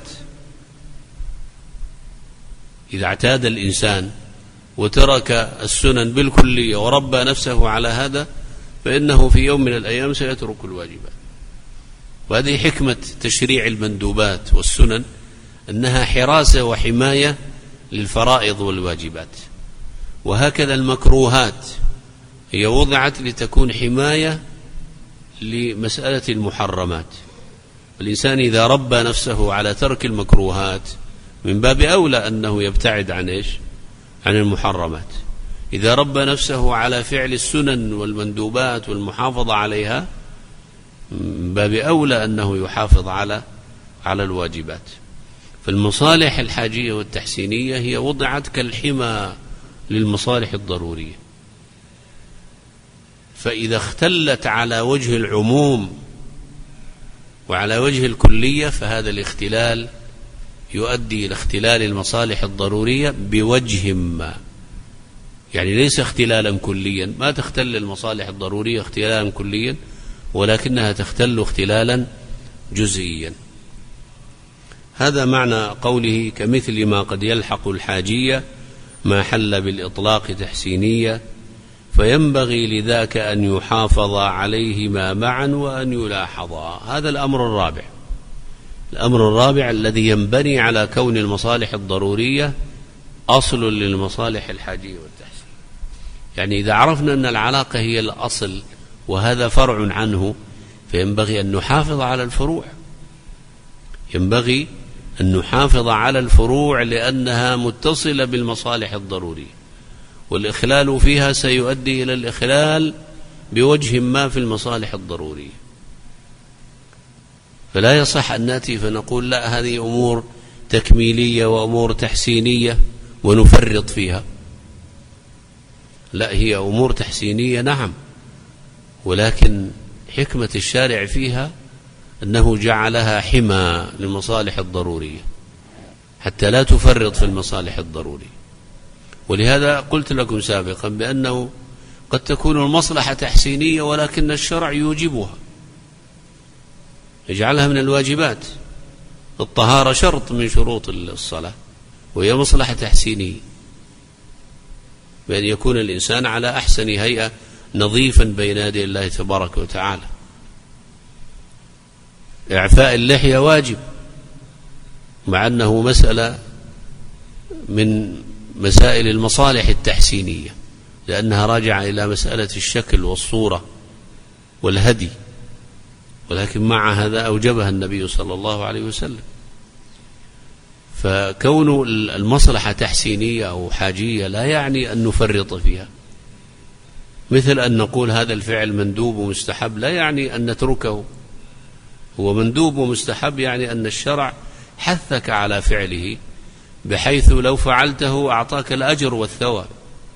Speaker 1: إذا اعتاد الإنسان وترك السنن بالكلية وربى نفسه على هذا، فإنه في يوم من الأيام سيترك الواجبات. وهذه حكمة تشريع المندوبات والسنن، أنها حراسة وحماية للفرائض والواجبات. وهكذا المكروهات هي وضعت لتكون حماية لمسألة المحرمات. الإنسان إذا ربى نفسه على ترك المكروهات من باب أولى أنه يبتعد عن المحرمات. إذا ربى نفسه على فعل السنن والمندوبات والمحافظة عليها من باب أولى أنه يحافظ على الواجبات. فالمصالح الحاجية والتحسينية هي وضعت كالحمى للمصالح الضرورية. فإذا اختلت على وجه العموم وعلى وجه الكلية، فهذا الاختلال يؤدي إلى اختلال المصالح الضرورية بوجه ما، يعني ليس اختلالا كليا، ما تختل المصالح الضرورية اختلالا كليا، ولكنها تختل اختلالا جزئيا. هذا معنى قوله كمثل ما قد يلحق الحاجية ما حل بالإطلاق تحسينية، فينبغي لذاك أن يحافظ عليهما معا وأن يلاحظا. هذا الأمر الرابع الذي ينبني على كون المصالح الضرورية أصل للمصالح الحاجية والتحسين. يعني إذا عرفنا أن العلاقة هي الأصل وهذا فرع عنه، فينبغي أن نحافظ على الفروع، لأنها متصلة بالمصالح الضرورية، والإخلال فيها سيؤدي إلى الإخلال بوجه ما في المصالح الضرورية. فلا يصح أن نأتي فنقول لا، هذه أمور تكميلية وأمور تحسينية ونفرط فيها. لا، هي أمور تحسينية نعم، ولكن حكمة الشارع فيها أنه جعلها حمى للمصالح الضرورية حتى لا تفرط في المصالح الضرورية. ولهذا قلت لكم سابقا بأنه قد تكون المصلحة تحسينية ولكن الشرع يوجبها، يجعلها من الواجبات. الطهارة شرط من شروط الصلاة وهي مصلحة تحسينية، بأن يكون الإنسان على أحسن هيئة نظيفا بين يدي الله تبارك وتعالى. إعفاء اللحية واجب، مع أنه مسألة من مسائل المصالح التحسينية، لأنها راجعة إلى مسألة الشكل والصورة والهدي، ولكن مع هذا أوجبها النبي صلى الله عليه وسلم. فكون المصلحة تحسينية أو حاجية لا يعني أن نفرط فيها، مثل أن نقول هذا الفعل مندوب ومستحب لا يعني أن نتركه، هو مندوب ومستحب يعني أن الشرع حثك على فعله، بحيث لو فعلته أعطاك الأجر والثواب.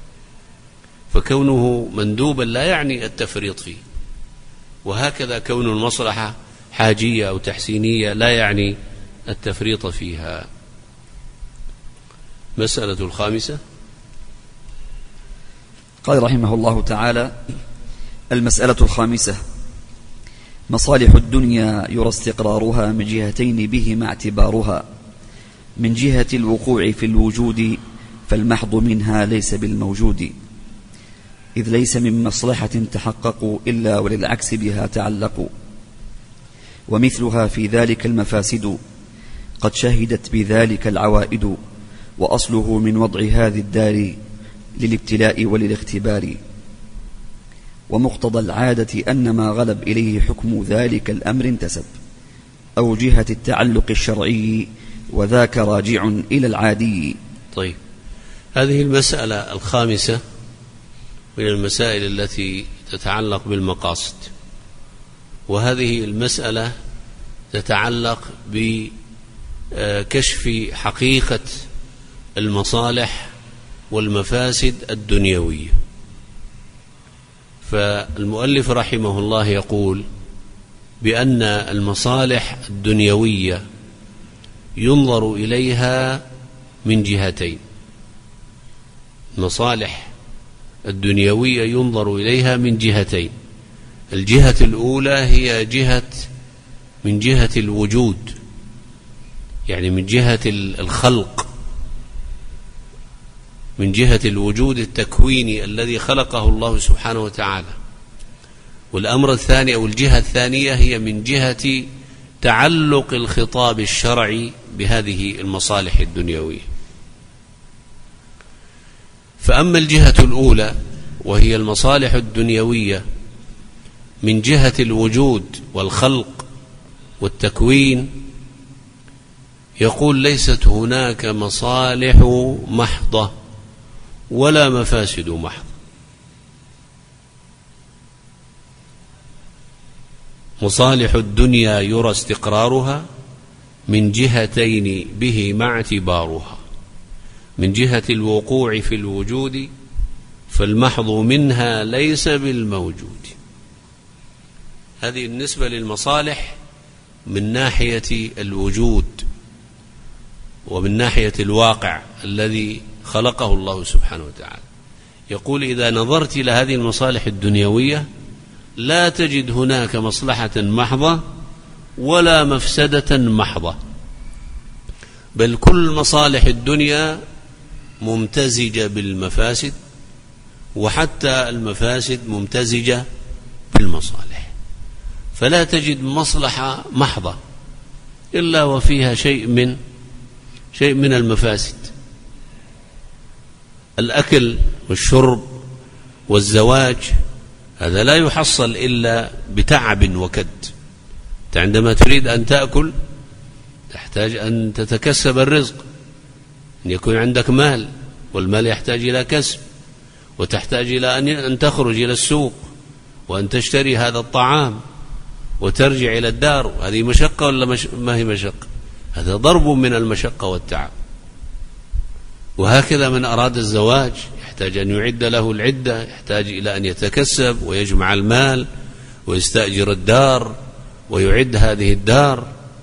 Speaker 1: فكونه مندوبا لا يعني التفريط فيه، وهكذا كون المصلحة حاجية أو تحسينية لا يعني التفريط فيها. مسألة الخامسة.
Speaker 2: قال رحمه الله تعالى: المسألة الخامسة: مصالح الدنيا يرى استقرارها من جهتين بهما اعتبارها. من جهة الوقوع في الوجود فالمحض منها ليس بالموجود، إذ ليس من مصلحة تحقق إلا وللعكس بها تعلق. ومثلها في ذلك المفاسد قد شهدت بذلك العوائد، وأصله من وضع هذه الدار للابتلاء وللاختبار. ومقتضى العادة أن ما غلب إليه حكم ذلك الأمر انتسب، أو جهة التعلق الشرعي، وذاك راجع إلى العادي.
Speaker 1: طيب، هذه المسألة الخامسة من المسائل التي تتعلق بالمقاصد، وهذه المسألة تتعلق بكشف حقيقة المصالح والمفاسد الدنيوية. فالمؤلف رحمه الله يقول: بأن المصالح الدنيوية ينظر إليها من جهتين. المصالح الدنيوية ينظر إليها من جهتين. الجهة الأولى هي من جهة الوجود، يعني من جهة الخلق، من جهة الوجود التكويني الذي خلقه الله سبحانه وتعالى. والأمر الثاني أو الجهة الثانية هي من جهة تعلق الخطاب الشرعي بهذه المصالح الدنيوية. فأما الجهة الأولى وهي المصالح الدنيوية من جهة الوجود والخلق والتكوين، يقول ليست هناك مصالح محضة ولا مفاسد محضة. مصالح الدنيا يرى استقرارها من جهتين بهما اعتبارها: من جهة الوقوع في الوجود فالمحض منها ليس بالموجود. هذه النسبة للمصالح من ناحية الوجود ومن ناحية الواقع الذي خلقه الله سبحانه وتعالى. يقول إذا نظرت إلى هذه المصالح الدنيوية لا تجد هناك مصلحة محضة ولا مفسدة محضة، بل كل مصالح الدنيا ممتزجة بالمفاسد، وحتى المفاسد ممتزجة بالمصالح. فلا تجد مصلحة محضة إلا وفيها شيء من المفاسد. الأكل والشرب والزواج هذا لا يحصل إلا بتعب وكد. عندما تريد أن تأكل تحتاج أن تتكسب الرزق، أن يكون عندك مال، والمال يحتاج إلى كسب، وتحتاج إلى أن تخرج إلى السوق وأن تشتري هذا الطعام وترجع إلى الدار. هذه مشقة ولا ما هي مشقة؟ هذا ضرب من المشقة والتعب. وهكذا من أراد الزواج يحتاج أن يعد له العدة، يحتاج إلى أن يتكسب ويجمع المال ويستأجر الدار ويعد هذه الدار.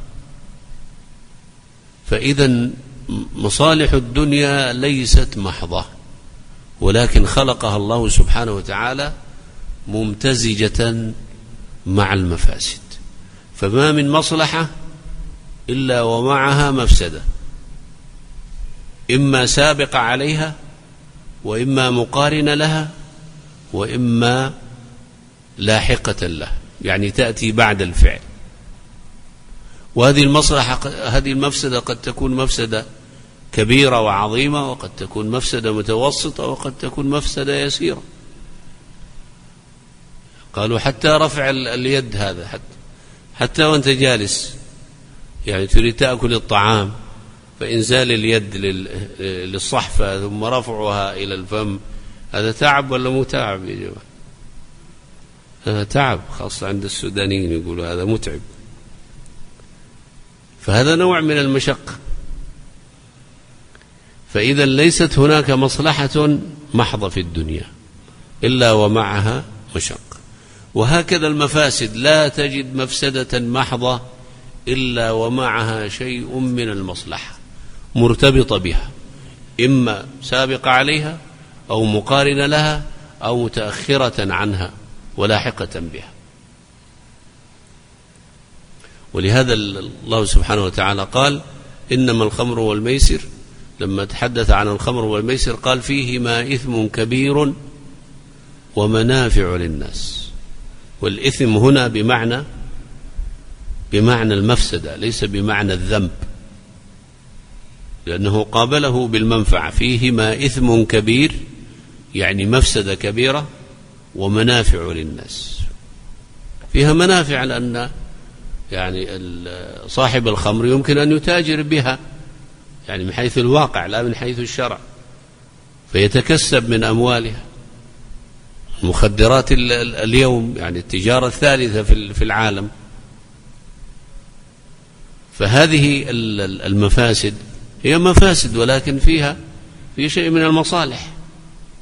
Speaker 1: فإذا مصالح الدنيا ليست محضة، ولكن خلقها الله سبحانه وتعالى ممتزجة مع المفاسد. فما من مصلحة إلا ومعها مفسدة، إما سابقة عليها وإما مقارنة لها وإما لاحقة له، يعني تأتي بعد الفعل. وهذه المصلحة هذه المفسدة قد تكون مفسدة كبيرة وعظيمة، وقد تكون مفسدة متوسطة، وقد تكون مفسدة يسيرة. قالوا حتى رفع اليد هذا، حتى وانت جالس يعني تريد تأكل الطعام، فإنزال اليد للصحفة ثم رفعها إلى الفم، هذا تعب ولا مو تعب يا جماعة؟ هذا تعب، خاصة عند السودانيين يقولوا هذا متعب. فهذا نوع من المشقة. فإذا ليست هناك مصلحة محضة في الدنيا إلا ومعها مشقة. وهكذا المفاسد لا تجد مفسدة محضة إلا ومعها شيء من المصلحة مرتبطة بها، إما سابقة عليها أو مقارنة لها أو متأخرة عنها ولاحقة بها. ولهذا الله سبحانه وتعالى قال إنما الخمر والميسر، لما تحدث عن الخمر والميسر قال فيهما إثم كبير ومنافع للناس. والإثم هنا بمعنى المفسدة، ليس بمعنى الذنب، لأنه قابله بالمنفعة. فيهما إثم كبير يعني مفسدة كبيرة، ومنافع للناس. فيها منافع لأن يعني صاحب الخمر يمكن أن يتاجر بها، يعني من حيث الواقع لا من حيث الشرع، فيتكسب من أموالها. المخدرات اليوم يعني التجارة الثالثة في العالم. فهذه المفاسد هي مفاسد، ولكن فيها في شيء من المصالح.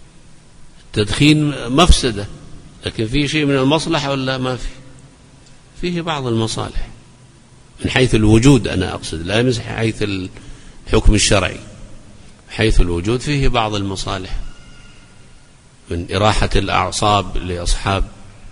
Speaker 1: التدخين مفسدة، لكن فيه شيء من المصلحة ولا ما فيه؟ فيه بعض المصالح من حيث الوجود، أنا أقصد لا من حيث الحكم الشرعي، حيث الوجود فيه بعض المصالح من إراحة الأعصاب لأصحاب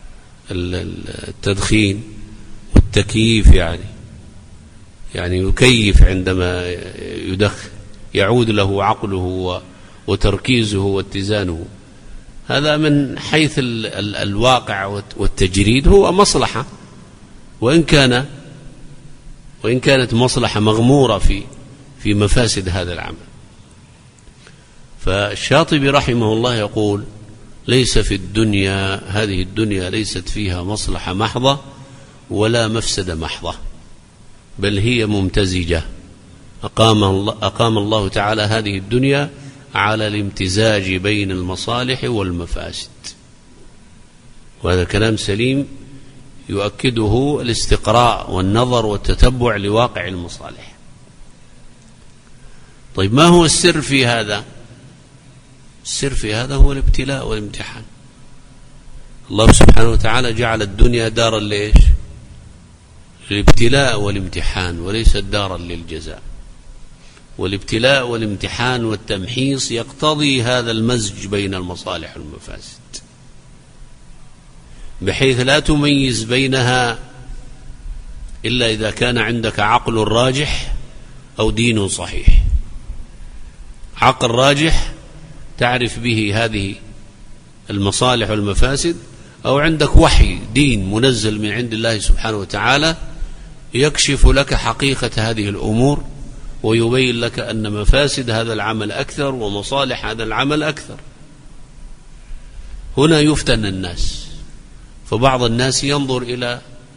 Speaker 1: التدخين والتكييف، يعني يكيف عندما يدخن، يعود له عقله وتركيزه واتزانه. هذا من حيث الواقع والتجريد هو مصلحة، وإن كانت مصلحة مغمورة في مفاسد هذا العمل. فالشاطبي رحمه الله يقول: ليس في الدنيا، هذه الدنيا ليست فيها مصلحة محضة ولا مفسدة محضة، بل هي ممتزجة. أقام الله تعالى هذه الدنيا على الامتزاج بين المصالح والمفاسد، وهذا كلام سليم يؤكده الاستقراء والنظر والتتبع لواقع المصالح. طيب، ما هو السر في هذا؟ السر في هذا هو الابتلاء والامتحان. الله سبحانه وتعالى جعل الدنيا دارا لإيش؟ للابتلاء والامتحان، وليست دارا للجزاء. والابتلاء والامتحان والتمحيص يقتضي هذا المزج بين المصالح والمفاسد، بحيث لا تميز بينها إلا إذا كان عندك عقل راجح أو دين صحيح. عقل راجح تعرف به هذه المصالح والمفاسد، أو عندك وحي دين منزل من عند الله سبحانه وتعالى يكشف لك حقيقة هذه الأمور ويبين لك أن مفاسد هذا العمل أكثر ومصالح هذا العمل أكثر. هنا يفتن الناس، فبعض الناس ينظر إلى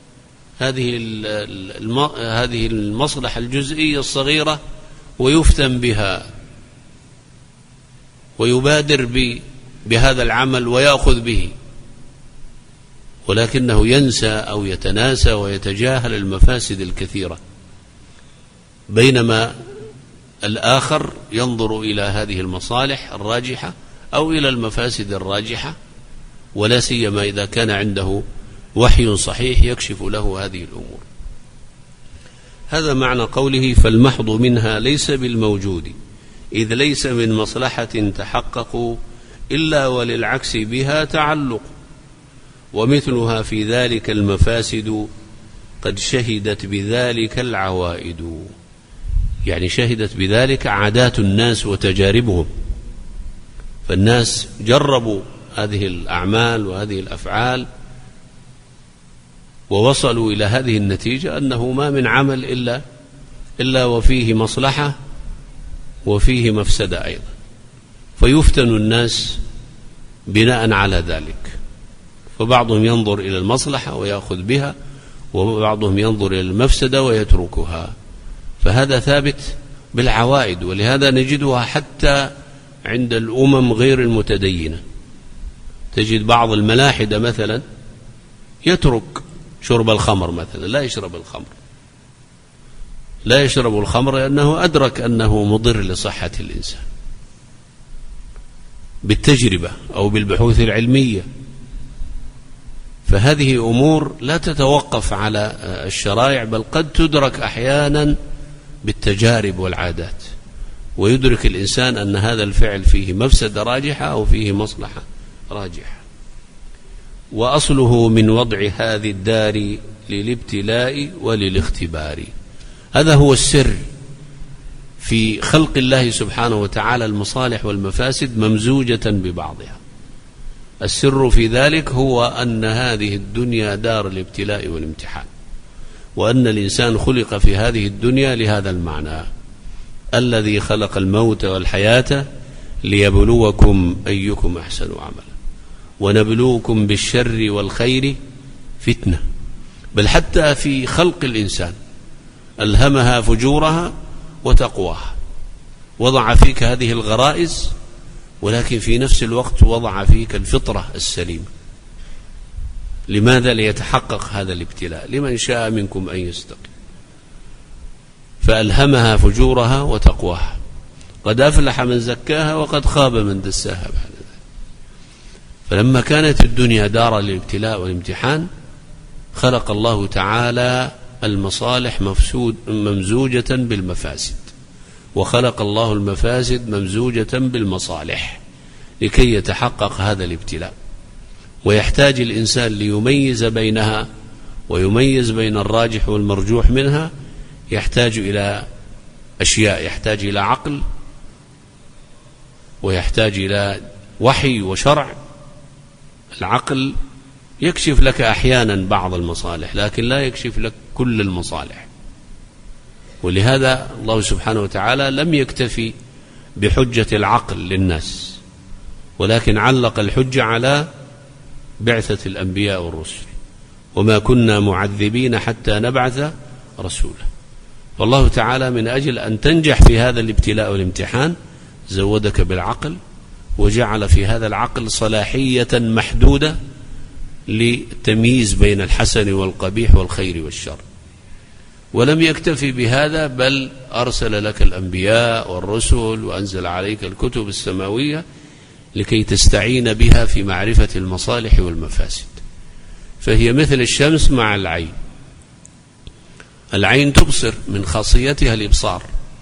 Speaker 1: هذه المصلحة الجزئية الصغيرة ويفتن بها ويبادر بهذا العمل ويأخذ به، ولكنه ينسى أو يتناسى ويتجاهل المفاسد الكثيرة، بينما الآخر ينظر إلى هذه المصالح الراجحة أو إلى المفاسد الراجحة، ولا سيما إذا كان عنده وحي صحيح يكشف له هذه الأمور. هذا معنى قوله: فالمحض منها ليس بالموجود، إذ ليس من مصلحة تحقق إلا وللعكس بها تعلق، ومثلها في ذلك المفاسد قد شهدت بذلك العوائد. يعني شهدت بذلك عادات الناس وتجاربهم، فالناس جربوا هذه الأعمال وهذه الأفعال ووصلوا إلى هذه النتيجة، أنه ما من عمل إلا وفيه مصلحة وفيه مفسدة أيضا، فيفتن الناس بناء على ذلك، فبعضهم ينظر إلى المصلحة ويأخذ بها، وبعضهم ينظر إلى المفسدة ويتركها. فهذا ثابت بالعوائد، ولهذا نجدها حتى عند الأمم غير المتدينة. تجد بعض الملاحدة مثلا يترك شرب الخمر مثلا، لا يشرب الخمر لأنه أدرك أنه مضر لصحة الإنسان بالتجربة أو بالبحوث العلمية. فهذه أمور لا تتوقف على الشرائع، بل قد تدرك أحيانا بالتجارب والعادات، ويدرك الإنسان أن هذا الفعل فيه مفسدة راجحة أو فيه مصلحة راجحة. وأصله من وضع هذه الدار للابتلاء وللاختبار. هذا هو السر في خلق الله سبحانه وتعالى، المصالح والمفاسد ممزوجة ببعضها. السر في ذلك هو أن هذه الدنيا دار الابتلاء والامتحان، وأن الإنسان خلق في هذه الدنيا لهذا المعنى: الذي خلق الموت والحياة ليبلوكم أيكم أحسن عملا ونبلوكم بالشر والخير فتنة. بل حتى في خلق الإنسان ألهمها فجورها وتقواها، وضع فيك هذه الغرائز، ولكن في نفس الوقت وضع فيك الفطرة السليمة. لماذا؟ ليتحقق هذا الابتلاء لمن شاء منكم أن يستقيم. فألهمها فجورها وتقواها، قد أفلح من زكاها وقد خاب من دساها بعد ذلك. فلما كانت الدنيا دار للابتلاء والامتحان، خلق الله تعالى المصالح ممزوجة بالمفاسد، وخلق الله المفاسد ممزوجة بالمصالح لكي يتحقق هذا الابتلاء. ويحتاج الإنسان ليميز بينها ويميز بين الراجح والمرجوح منها، يحتاج إلى أشياء، يحتاج إلى عقل، ويحتاج إلى وحي وشرع. العقل يكشف لك أحيانا بعض المصالح لكن لا يكشف لك كل المصالح، ولهذا الله سبحانه وتعالى لم يكتفي بحجة العقل للناس، ولكن علق الحجة على بعثة الأنبياء والرسل، وما كنا معذبين حتى نبعث رسولا. والله تعالى من أجل أن تنجح في هذا الابتلاء والامتحان زودك بالعقل، وجعل في هذا العقل صلاحية محدودة للتمييز بين الحسن والقبيح والخير والشر. ولم يكتفي بهذا، بل أرسل لك الأنبياء والرسل وأنزل عليك الكتب السماوية لكي تستعين بها في معرفة المصالح والمفاسد. فهي مثل الشمس مع العين. العين تبصر، من خاصيتها الإبصار،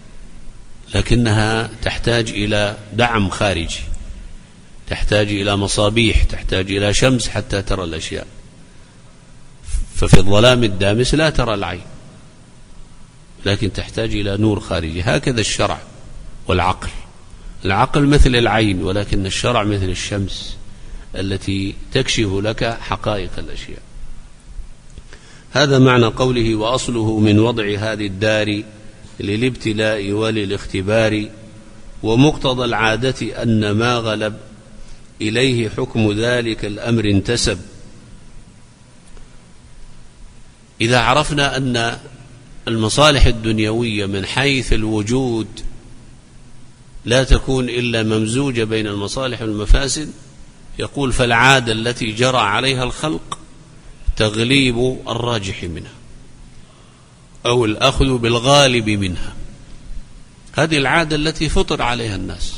Speaker 1: لكنها تحتاج إلى دعم خارجي، تحتاج إلى مصابيح، تحتاج إلى شمس حتى ترى الأشياء. ففي الظلام الدامس لا ترى العين، لكن تحتاج إلى نور خارجي. هكذا الشرع والعقل. العقل مثل العين، ولكن الشرع مثل الشمس التي تكشف لك حقائق الأشياء. هذا معنى قوله: وأصله من وضع هذه الدار للابتلاء وللاختبار، ومقتضى العادة أن ما غلب إليه حكم ذلك الأمر انتسب. إذا عرفنا أن المصالح الدنيوية من حيث الوجود لا تكون إلا ممزوجة بين المصالح والمفاسد، يقول: فالعادة التي جرى عليها الخلق تغليب الراجح منها أو الأخذ بالغالب منها. هذه العادة التي فطر عليها الناس.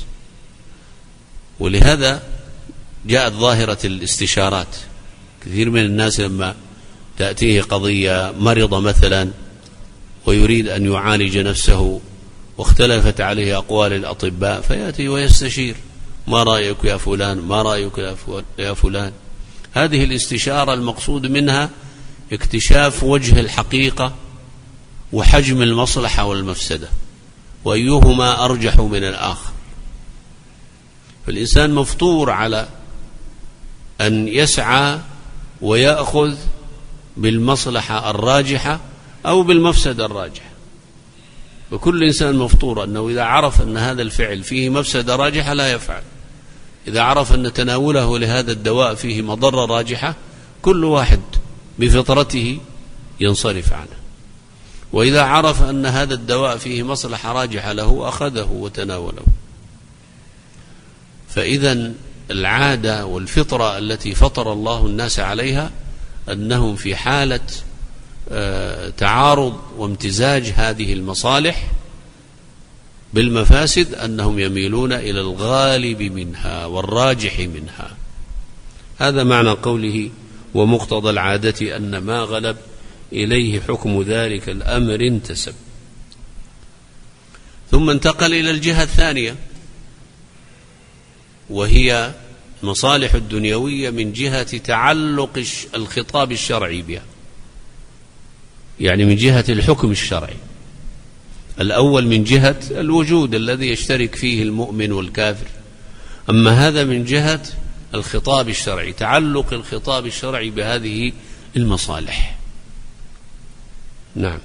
Speaker 1: ولهذا جاءت ظاهرة الاستشارات. كثير من الناس لما تأتيه قضية، مرض مثلا ويريد أن يعالج نفسه واختلفت عليه أقوال الأطباء، فيأتي ويستشير: ما رأيك يا فلان؟ ما رأيك يا فلان؟ هذه الاستشارة المقصود منها اكتشاف وجه الحقيقة وحجم المصلحة والمفسدة، وأيهما أرجح من الآخر. فالإنسان مفطور على أن يسعى ويأخذ بالمصلحة الراجحة أو بالمفسدة الراجحة. وكل إنسان مفطور أنه إذا عرف أن هذا الفعل فيه مفسدة راجحة لا يفعل، إذا عرف أن تناوله لهذا الدواء فيه مضرة راجحة كل واحد بفطرته ينصرف عنه، وإذا عرف أن هذا الدواء فيه مصلحة راجحة له أخذه وتناوله. فإذا العادة والفطرة التي فطر الله الناس عليها أنهم في حالة تعارض وامتزاج هذه المصالح بالمفاسد أنهم يميلون إلى الغالب منها والراجح منها. هذا معنى قوله: ومقتضى العادة أن ما غلب إليه حكم ذلك الأمر انتسب. ثم انتقل إلى الجهة الثانية، وهي المصالح الدنيوية من جهة تعلق الخطاب الشرعي بها، يعني من جهة الحكم الشرعي. الأول من جهة الوجود الذي يشترك فيه المؤمن والكافر، أما هذا من جهة الخطاب الشرعي، تعلق الخطاب الشرعي بهذه المصالح. نعم.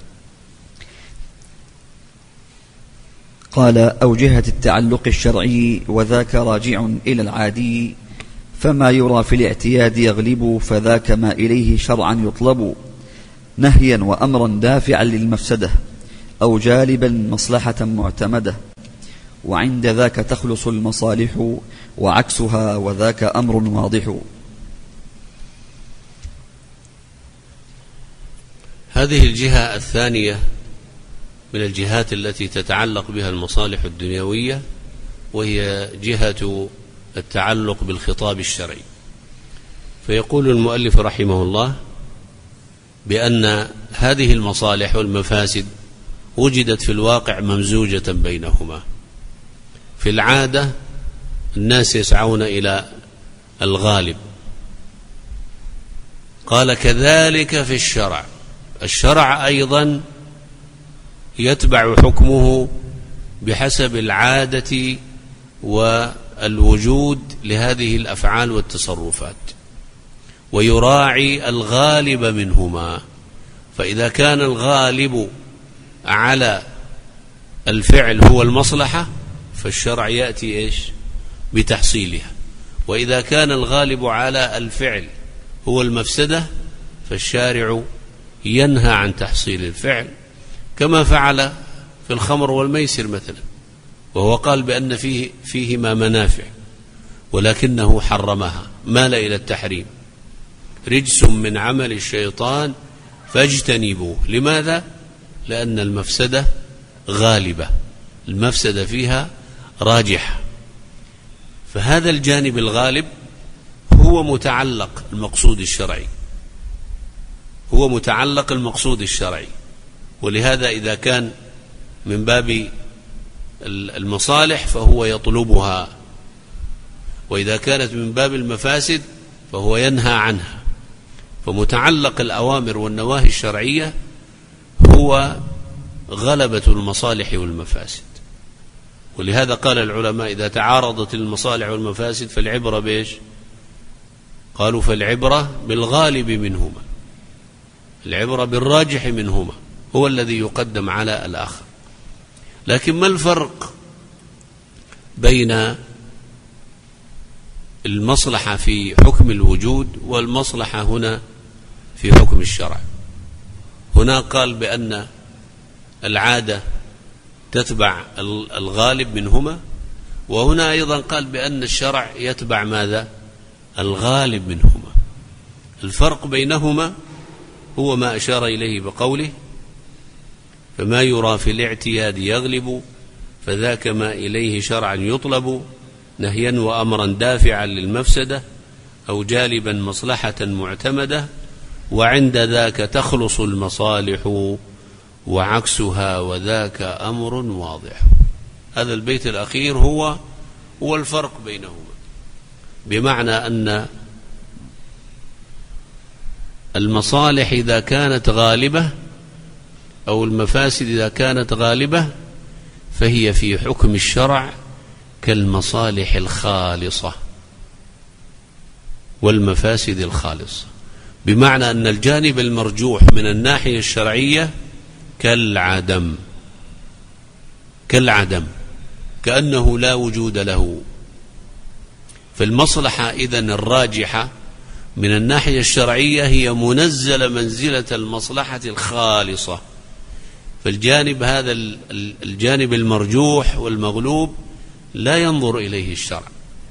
Speaker 2: قال: أو جهة التعلق الشرعي، وذاك راجع إلى العادي، فما يرى في الاعتياد يغلب، فذاك ما إليه شرعا يطلب، نهيا وأمرا دافعا للمفسدة، أو جالبا مصلحة معتمدة، وعند ذاك تخلص المصالح وعكسها، وذاك أمر واضح.
Speaker 1: هذه الجهة الثانية من الجهات التي تتعلق بها المصالح الدنيوية، وهي جهة التعلق بالخطاب الشرعي. فيقول المؤلف رحمه الله: بأن هذه المصالح والمفاسد وجدت في الواقع ممزوجة بينهما. في العادة الناس يسعون إلى الغالب. قال كذلك في الشرع، الشرع أيضا يتبع حكمه بحسب العادة والوجود لهذه الأفعال والتصرفات، ويراعي الغالب منهما. فإذا كان الغالب على الفعل هو المصلحة فالشرع يأتي إيش؟ بتحصيلها. وإذا كان الغالب على الفعل هو المفسدة فالشارع ينهى عن تحصيل الفعل، كما فعل في الخمر والميسر مثلا، وهو قال بأن فيهما منافع ولكنه حرمها، مال إلى التحريم. رجس من عمل الشيطان فاجتنبوه. لماذا؟ لأن المفسدة غالبة، المفسدة فيها راجحة. فهذا الجانب الغالب هو متعلق المقصود الشرعي، هو متعلق المقصود الشرعي. ولهذا إذا كان من باب المصالح فهو يطلبها، وإذا كانت من باب المفاسد فهو ينهى عنها. فمتعلق الأوامر والنواهي الشرعية هو غلبة المصالح والمفاسد. ولهذا قال العلماء إذا تعارضت المصالح والمفاسد فالعبرة بإيش؟ قالوا فالعبرة بالغالب منهما، العبرة بالراجح منهما، هو الذي يقدم على الآخر. لكن ما الفرق بين المصلحة في حكم الوجود والمصلحة هنا في حكم الشرع؟ هنا قال بأن العادة تتبع الغالب منهما، وهنا أيضا قال بأن الشرع يتبع ماذا؟ الغالب منهما. الفرق بينهما هو ما أشار إليه بقوله فما يرى في الاعتياد يغلب فذاك ما إليه شرعا يطلب نهيا وأمرا دافعا للمفسدة أو جالبا مصلحة معتمدة وعند ذاك تخلص المصالح وعكسها وذاك أمر واضح. هذا البيت الأخير هو الفرق بينهما، بمعنى أن المصالح إذا كانت غالبة أو المفاسد إذا كانت غالبة فهي في حكم الشرع كالمصالح الخالصة والمفاسد الخالصة، بمعنى أن الجانب المرجوح من الناحية الشرعية كالعدم، كأنه لا وجود له. فالمصلحة إذن الراجحة من الناحية الشرعية هي منزلة منزلة المصلحة الخالصة. فالجانب هذا الجانب المرجوح والمغلوب لا ينظر إليه الشرع،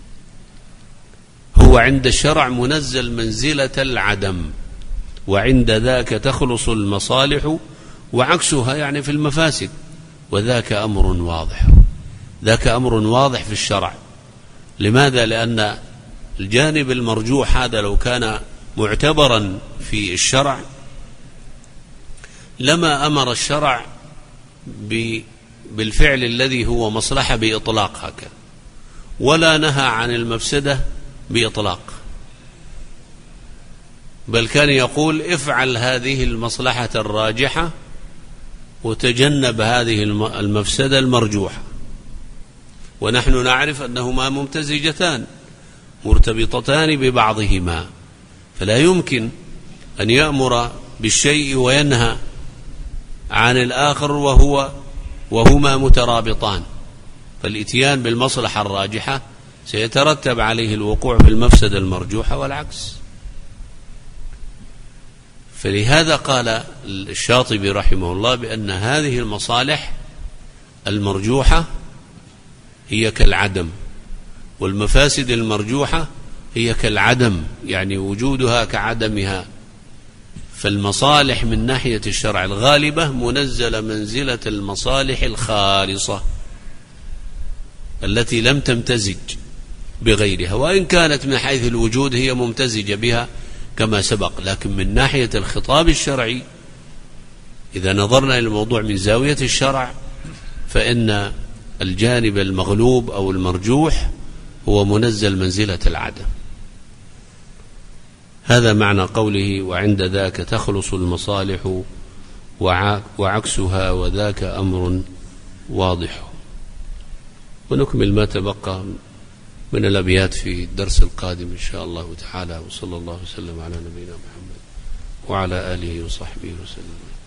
Speaker 1: هو عند الشرع منزل منزلة العدم، وعند ذاك تخلص المصالح وعكسها يعني في المفاسد، وذاك أمر واضح. ذاك أمر واضح في الشرع. لماذا؟ لأن الجانب المرجوح هذا لو كان معتبرا في الشرع لما أمر الشرع بالفعل الذي هو مصلحة بإطلاق هكذا، ولا نهى عن المفسدة بإطلاق، بل كان يقول افعل هذه المصلحة الراجحة وتجنب هذه المفسدة المرجوحة. ونحن نعرف أنهما ممتزجتان مرتبطتان ببعضهما، فلا يمكن أن يأمر بالشيء وينهى عن الآخر وهما مترابطان. فالإتيان بالمصلحة الراجحة سيترتب عليه الوقوع في المفسدة المرجوحة والعكس. فلهذا قال الشاطبي رحمه الله بأن هذه المصالح المرجوحة هي كالعدم، والمفاسد المرجوحة هي كالعدم، يعني وجودها كعدمها. فالمصالح من ناحية الشرع الغالبة منزلة منزلة المصالح الخالصة التي لم تمتزج بغيرها، وإن كانت من حيث الوجود هي ممتزجة بها كما سبق. لكن من ناحية الخطاب الشرعي إذا نظرنا إلى الموضوع من زاوية الشرع فإن الجانب المغلوب أو المرجوح هو منزل منزلة العدم. هذا معنى قوله وعند ذاك تخلص المصالح وعكسها وذاك أمر واضح. ونكمل ما تبقى من الأبيات في الدرس القادم إن شاء الله تعالى. وصلى الله وسلم على نبينا محمد وعلى آله وصحبه وسلم.